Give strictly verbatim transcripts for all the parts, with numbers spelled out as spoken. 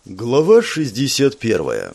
Глава шестьдесят первая.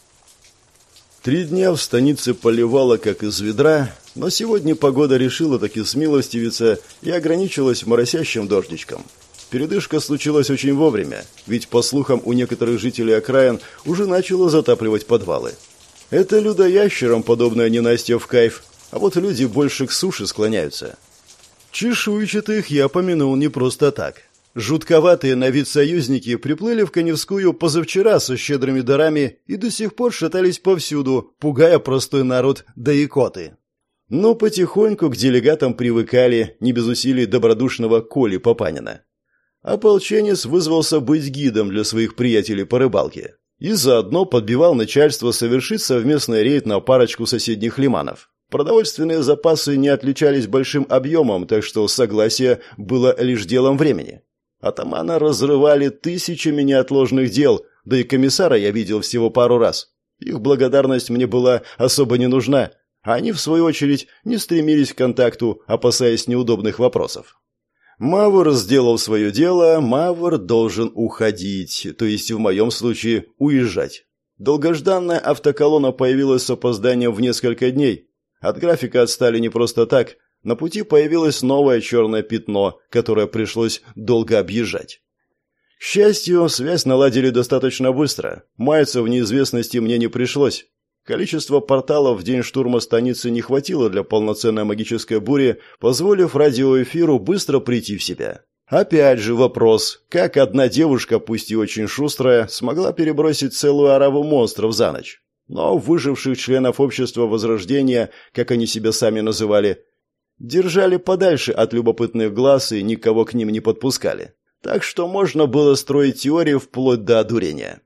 Три дня в станице поливало, как из ведра, но сегодня погода решила таки смилостивиться и ограничилась моросящим дождичком. Передышка случилась очень вовремя, ведь, по слухам, у некоторых жителей окраин уже начало затапливать подвалы. Это людоящерам подобное ненастье в кайф, а вот люди больше к суше склоняются. Чешуйчатых я помянул не просто так. Жутковатые на вид союзники приплыли в Каневскую позавчера со щедрыми дарами и до сих пор шатались повсюду, пугая простой народ да икоты. Но потихоньку к делегатам привыкали, не без усилий добродушного Коли Папанина. Ополченец вызвался быть гидом для своих приятелей по рыбалке и заодно подбивал начальство совершить совместный рейд на парочку соседних лиманов. Продовольственные запасы не отличались большим объемом, так что согласие было лишь делом времени. Атамана разрывали тысячами неотложных дел, да и комиссара я видел всего пару раз. Их благодарность мне была особо не нужна, а они, в свою очередь, не стремились к контакту, опасаясь неудобных вопросов. Мавр сделал свое дело, Мавр должен уходить, то есть в моем случае уезжать. Долгожданная автоколонна появилась с опозданием в несколько дней. От графика отстали не просто так. На пути появилось новое черное пятно, которое пришлось долго объезжать. К счастью, связь наладили достаточно быстро. Маяться в неизвестности мне не пришлось. Количество порталов в день штурма станицы не хватило для полноценной магической бури, позволив радиоэфиру быстро прийти в себя. Опять же вопрос, как одна девушка, пусть и очень шустрая, смогла перебросить целую ораву монстров за ночь? Но выживших членов общества Возрождения, как они себя сами называли, держали подальше от любопытных глаз и никого к ним не подпускали. Так что можно было строить теории вплоть до одурения.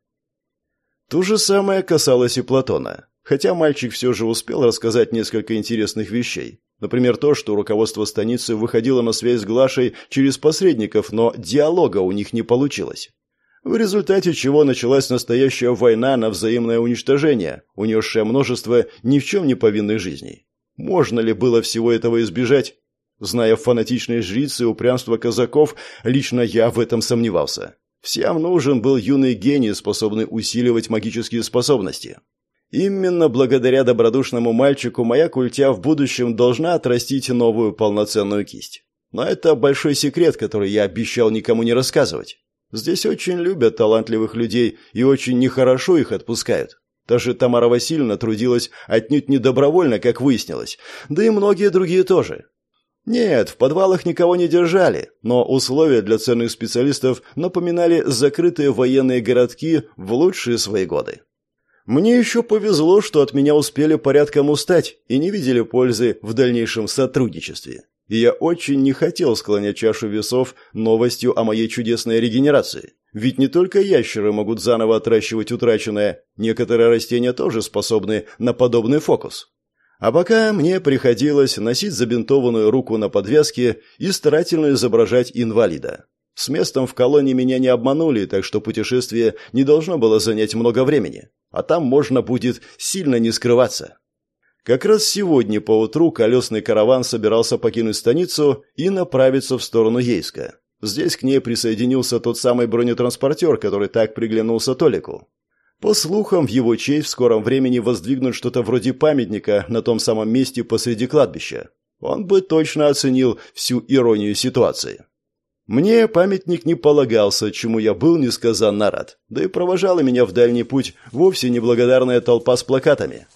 То же самое касалось и Платона. Хотя мальчик все же успел рассказать несколько интересных вещей. Например, то, что руководство станицы выходило на связь с Глашей через посредников, но диалога у них не получилось. В результате чего началась настоящая война на взаимное уничтожение, унесшая множество ни в чем не повинных жизней. Можно ли было всего этого избежать? Зная фанатичность жриц и упрямство казаков, лично я в этом сомневался. Всем нужен был юный гений, способный усиливать магические способности. Именно благодаря добродушному мальчику моя культя в будущем должна отрастить новую полноценную кисть. Но это большой секрет, который я обещал никому не рассказывать. Здесь очень любят талантливых людей и очень нехорошо их отпускают. Даже Тамара Васильевна трудилась отнюдь не добровольно, как выяснилось, да и многие другие тоже. Нет, в подвалах никого не держали, но условия для ценных специалистов напоминали закрытые военные городки в лучшие свои годы. Мне еще повезло, что от меня успели порядком устать и не видели пользы в дальнейшем сотрудничестве. И я очень не хотел склонять чашу весов новостью о моей чудесной регенерации. Ведь не только ящеры могут заново отращивать утраченное, некоторые растения тоже способны на подобный фокус. А пока мне приходилось носить забинтованную руку на подвязке и старательно изображать инвалида. С местом в колонии меня не обманули, так что путешествие не должно было занять много времени, а там можно будет сильно не скрываться. Как раз сегодня поутру колесный караван собирался покинуть станицу и направиться в сторону Ейска. Здесь к ней присоединился тот самый бронетранспортер, который так приглянулся Толику. По слухам, в его честь в скором времени воздвигнут что-то вроде памятника на том самом месте посреди кладбища. Он бы точно оценил всю иронию ситуации. Мне памятник не полагался, чему я был несказанно рад. Да и провожала меня в дальний путь вовсе неблагодарная толпа с плакатами.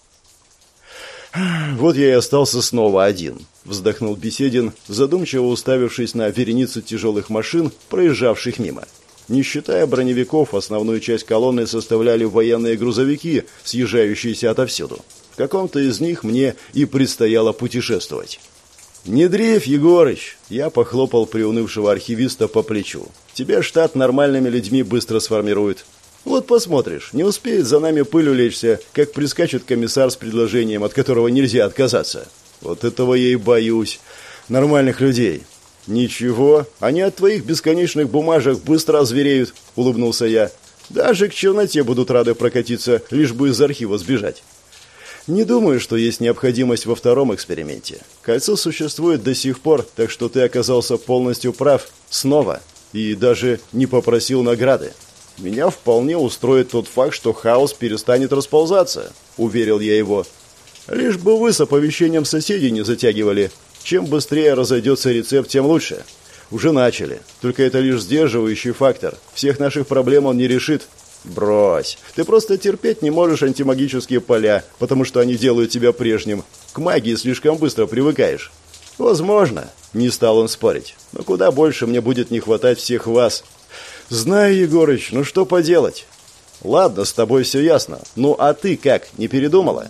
«Вот я и остался снова один», — вздохнул Беседин, задумчиво уставившись на вереницу тяжелых машин, проезжавших мимо. Не считая броневиков, основную часть колонны составляли военные грузовики, съезжающиеся отовсюду. В каком-то из них мне и предстояло путешествовать. «Не дрейф, Егорыч!» — я похлопал приунывшего архивиста по плечу. «Тебя штат нормальными людьми быстро сформирует. Вот посмотришь, не успеет за нами пыль улечься, как прискачет комиссар с предложением, от которого нельзя отказаться. Вот этого я и боюсь. Нормальных людей». «Ничего, они от твоих бесконечных бумажек быстро озвереют», — улыбнулся я. «Даже к черноте будут рады прокатиться, лишь бы из архива сбежать». «Не думаю, что есть необходимость во втором эксперименте. Кольцо существует до сих пор, так что ты оказался полностью прав. Снова. И даже не попросил награды. Меня вполне устроит тот факт, что хаос перестанет расползаться», — уверил я его. «Лишь бы вы с оповещением соседей не затягивали. Чем быстрее разойдется рецепт, тем лучше. Уже начали. Только это лишь сдерживающий фактор. Всех наших проблем он не решит». «Брось. Ты просто терпеть не можешь антимагические поля, потому что они делают тебя прежним. К магии слишком быстро привыкаешь». «Возможно», — не стал он спорить. «Но куда больше мне будет не хватать всех вас». «Знаю, Егорыч, ну что поделать?» «Ладно, с тобой все ясно. Ну а ты как, не передумала?»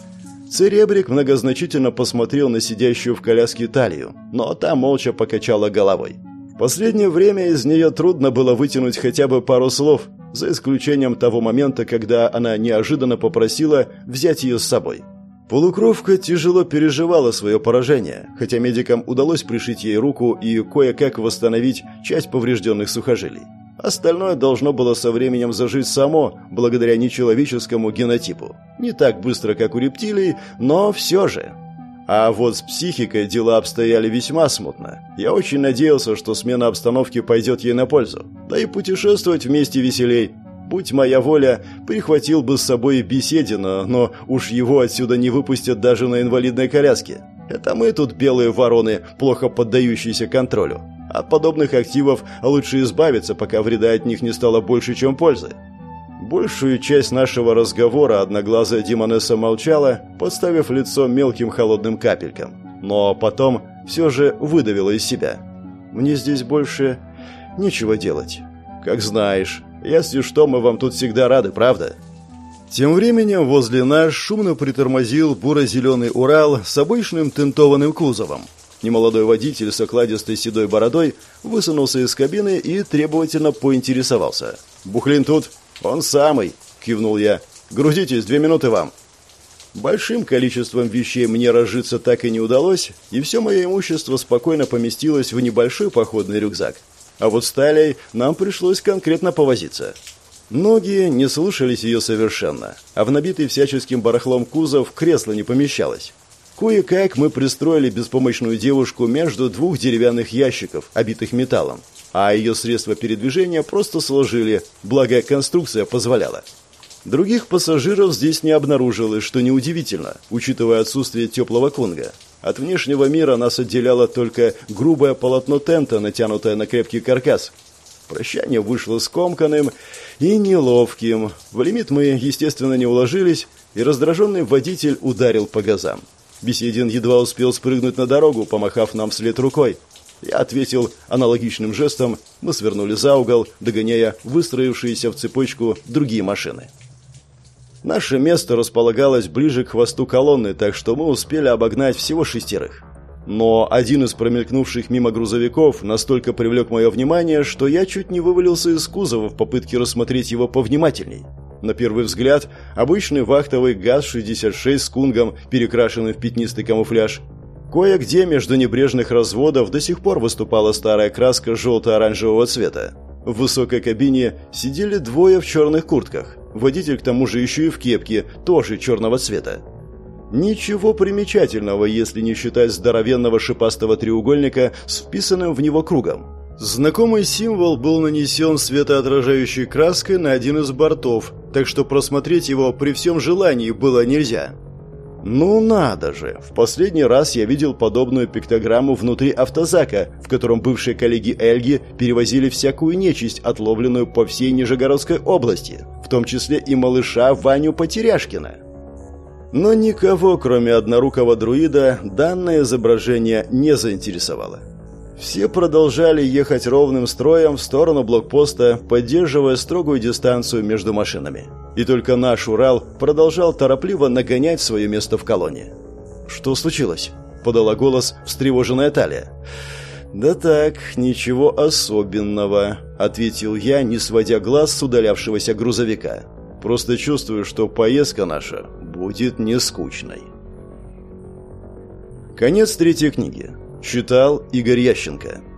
Церебрик многозначительно посмотрел на сидящую в коляске Талию, но та молча покачала головой. В последнее время из нее трудно было вытянуть хотя бы пару слов, за исключением того момента, когда она неожиданно попросила взять ее с собой. Полукровка тяжело переживала свое поражение, хотя медикам удалось пришить ей руку и кое-как восстановить часть поврежденных сухожилий. Остальное должно было со временем зажить само, благодаря нечеловеческому генотипу. Не так быстро, как у рептилий, но все же. А вот с психикой дела обстояли весьма смутно. Я очень надеялся, что смена обстановки пойдет ей на пользу. Да и путешествовать вместе веселей. Будь моя воля, прихватил бы с собой Беседина, но уж его отсюда не выпустят даже на инвалидной коляске. Это мы тут белые вороны, плохо поддающиеся контролю. От подобных активов лучше избавиться, пока вреда от них не стало больше, чем пользы. Большую часть нашего разговора одноглазая демонесса молчала, подставив лицо мелким холодным капелькам. Но потом все же выдавила из себя. «Мне здесь больше нечего делать». «Как знаешь. Если что, мы вам тут всегда рады, правда?» Тем временем возле нас шумно притормозил буро-зеленый Урал с обычным тентованным кузовом. Немолодой водитель с окладистой седой бородой высунулся из кабины и требовательно поинтересовался. «Бухлин тут?» «Он самый», — кивнул я. «Грузитесь, две минуты вам». Большим количеством вещей мне разжиться так и не удалось, и все мое имущество спокойно поместилось в небольшой походный рюкзак. А вот с Талией нам пришлось конкретно повозиться. Ноги не слушались ее совершенно, а в набитый всяческим барахлом кузов кресло не помещалось. Кое-как мы пристроили беспомощную девушку между двух деревянных ящиков, обитых металлом, а ее средства передвижения просто сложили, благо конструкция позволяла. Других пассажиров здесь не обнаружилось, что неудивительно, учитывая отсутствие теплого кунга. От внешнего мира нас отделяло только грубое полотно тента, натянутое на крепкий каркас. Прощание вышло скомканным и неловким. В лимит мы, естественно, не уложились, и раздраженный водитель ударил по газам. Беседин едва успел спрыгнуть на дорогу, помахав нам вслед рукой. Я ответил аналогичным жестом, мы свернули за угол, догоняя выстроившиеся в цепочку другие машины. Наше место располагалось ближе к хвосту колонны, так что мы успели обогнать всего шестерых. Но один из промелькнувших мимо грузовиков настолько привлек мое внимание, что я чуть не вывалился из кузова в попытке рассмотреть его повнимательней. На первый взгляд, обычный вахтовый ГАЗ шестьдесят шесть с кунгом, перекрашенный в пятнистый камуфляж. Кое-где между небрежных разводов до сих пор выступала старая краска желто-оранжевого цвета. В высокой кабине сидели двое в черных куртках. Водитель, к тому же, еще и в кепке, тоже черного цвета. Ничего примечательного, если не считать здоровенного шипастого треугольника с вписанным в него кругом. Знакомый символ был нанесен светоотражающей краской на один из бортов, так что просмотреть его при всем желании было нельзя. Ну надо же, в последний раз я видел подобную пиктограмму внутри автозака, в котором бывшие коллеги Эльги перевозили всякую нечисть, отловленную по всей Нижегородской области, в том числе и малыша Ваню Потеряшкина. Но никого, кроме однорукого друида, данное изображение не заинтересовало. Все продолжали ехать ровным строем в сторону блокпоста, поддерживая строгую дистанцию между машинами. И только наш Урал продолжал торопливо нагонять свое место в колонне. «Что случилось?» – подала голос встревоженная Талия. «Да так, ничего особенного», – ответил я, не сводя глаз с удалявшегося грузовика. «Просто чувствую, что поездка наша будет не скучной». Конец третьей книги. Читал Игорь Ященко.